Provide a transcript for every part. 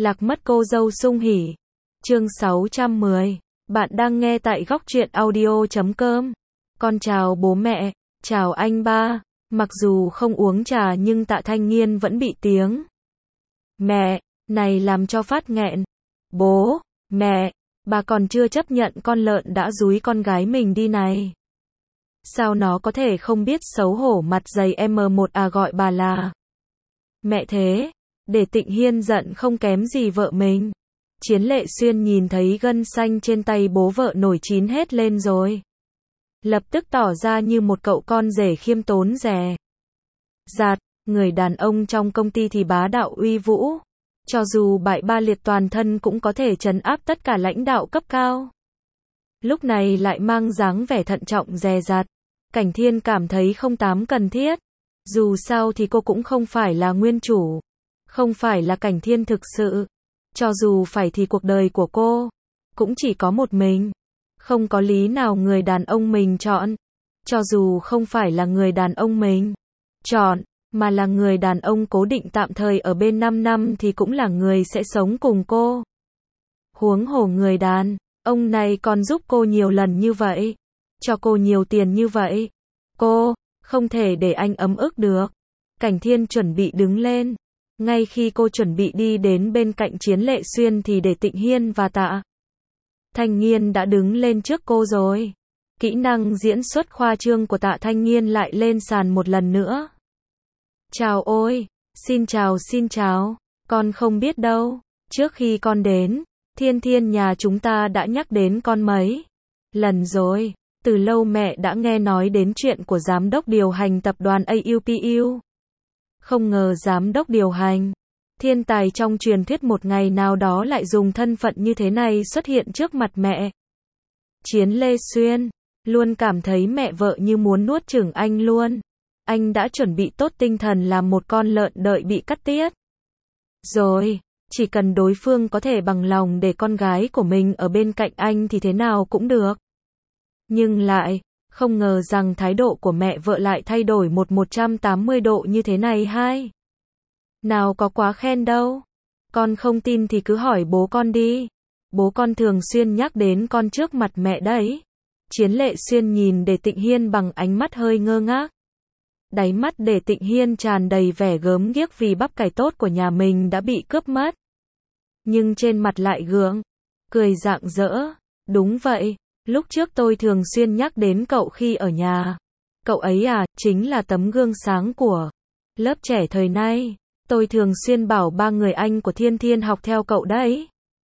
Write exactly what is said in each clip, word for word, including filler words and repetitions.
Lạc mất cô dâu sung hỉ. Chương sáu trăm mười. Bạn đang nghe tại góc truyện audio chấm com. Con chào bố mẹ, chào anh ba. Mặc dù không uống trà nhưng Tạ Thanh Nghiên vẫn bị tiếng mẹ này làm cho phát nghẹn. Bố, mẹ, bà còn chưa chấp nhận con lợn đã dúi con gái mình đi này. Sao nó có thể không biết xấu hổ, mặt dày em một à gọi bà là mẹ thế. Để Tịnh Hiên giận không kém gì vợ mình. Chiến Lệ Xuyên nhìn thấy gân xanh trên tay bố vợ nổi chín hết lên rồi. Lập tức tỏ ra như một cậu con rể khiêm tốn dè dặt. Người đàn ông trong công ty thì bá đạo uy vũ. Cho dù bại ba liệt toàn thân cũng có thể trấn áp tất cả lãnh đạo cấp cao. Lúc này lại mang dáng vẻ thận trọng dè dặt. Cảnh Thiên cảm thấy không tám cần thiết. Dù sao thì cô cũng không phải là nguyên chủ. Không phải là Cảnh Thiên thực sự. Cho dù phải thì cuộc đời của cô cũng chỉ có một mình. Không có lý nào người đàn ông mình chọn. Cho dù không phải là người đàn ông mình chọn, mà là người đàn ông cố định tạm thời ở bên năm năm thì cũng là người sẽ sống cùng cô. Huống hồ người đàn ông này còn giúp cô nhiều lần như vậy. Cho cô nhiều tiền như vậy. Cô không thể để anh ấm ức được. Cảnh Thiên chuẩn bị đứng lên. Ngay khi cô chuẩn bị đi đến bên cạnh Chiến Lệ Xuyên thì để Tịnh Hiên và Tạ Thanh Nghiên đã đứng lên trước cô rồi. Kỹ năng diễn xuất khoa trương của Tạ Thanh Nghiên lại lên sàn một lần nữa. Chào ôi, xin chào xin chào, con không biết đâu. Trước khi con đến, Thiên Thiên nhà chúng ta đã nhắc đến con mấy lần rồi. Từ lâu mẹ đã nghe nói đến chuyện của giám đốc điều hành tập đoàn a u pê u. Không ngờ giám đốc điều hành, thiên tài trong truyền thuyết một ngày nào đó lại dùng thân phận như thế này xuất hiện trước mặt mẹ. Chiến Lê Xuyên luôn cảm thấy mẹ vợ như muốn nuốt chửng anh luôn. Anh đã chuẩn bị tốt tinh thần làm một con lợn đợi bị cắt tiết rồi. Chỉ cần đối phương có thể bằng lòng để con gái của mình ở bên cạnh anh thì thế nào cũng được. Nhưng lại không ngờ rằng thái độ của mẹ vợ lại thay đổi một một trăm tám mươi độ như thế này hay. Nào có quá khen đâu. Con không tin thì cứ hỏi bố con đi. Bố con thường xuyên nhắc đến con trước mặt mẹ đấy. Chiến Lệ Xuyên nhìn Để Tịnh Hiên bằng ánh mắt hơi ngơ ngác. Đáy mắt Để Tịnh Hiên tràn đầy vẻ gớm ghiếc vì bắp cải tốt của nhà mình đã bị cướp mất. Nhưng trên mặt lại gượng cười rạng rỡ. Đúng vậy. Lúc trước tôi thường xuyên nhắc đến cậu khi ở nhà. Cậu ấy à, chính là tấm gương sáng của lớp trẻ thời nay. Tôi thường xuyên bảo ba người anh của Thiên Thiên học theo cậu đấy.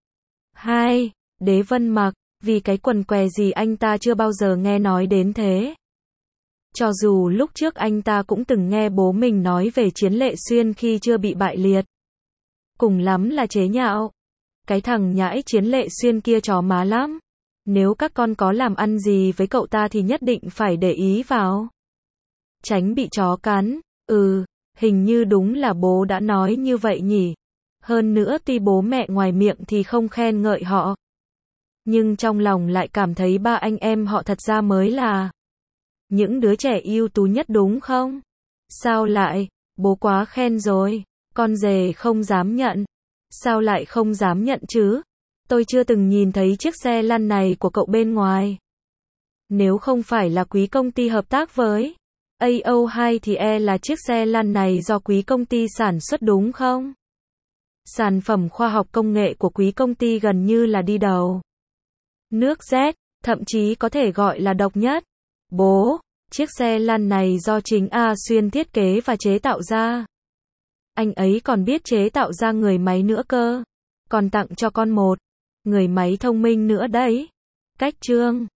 Hai, Đế Vân Mặc, vì cái quần què gì anh ta chưa bao giờ nghe nói đến thế. Cho dù lúc trước anh ta cũng từng nghe bố mình nói về Chiến Lệ Xuyên khi chưa bị bại liệt. Cùng lắm là chế nhạo. Cái thằng nhãi Chiến Lệ Xuyên kia chó má lắm. Nếu các con có làm ăn gì với cậu ta thì nhất định phải để ý vào. Tránh bị chó cắn. Ừ, hình như đúng là bố đã nói như vậy nhỉ. Hơn nữa tuy bố mẹ ngoài miệng thì không khen ngợi họ. Nhưng trong lòng lại cảm thấy ba anh em họ thật ra mới là những đứa trẻ ưu tú nhất đúng không? Sao lại, bố quá khen rồi, con dề không dám nhận. Sao lại không dám nhận chứ? Tôi chưa từng nhìn thấy chiếc xe lăn này của cậu bên ngoài. Nếu không phải là quý công ty hợp tác với a o hai thì e là chiếc xe lăn này do quý công ty sản xuất đúng không? Sản phẩm khoa học công nghệ của quý công ty gần như là đi đầu nước Z, thậm chí có thể gọi là độc nhất. Bố, chiếc xe lăn này do chính A Xuyên thiết kế và chế tạo ra. Anh ấy còn biết chế tạo ra người máy nữa cơ. Còn tặng cho con một người máy thông minh nữa đấy. Cách trương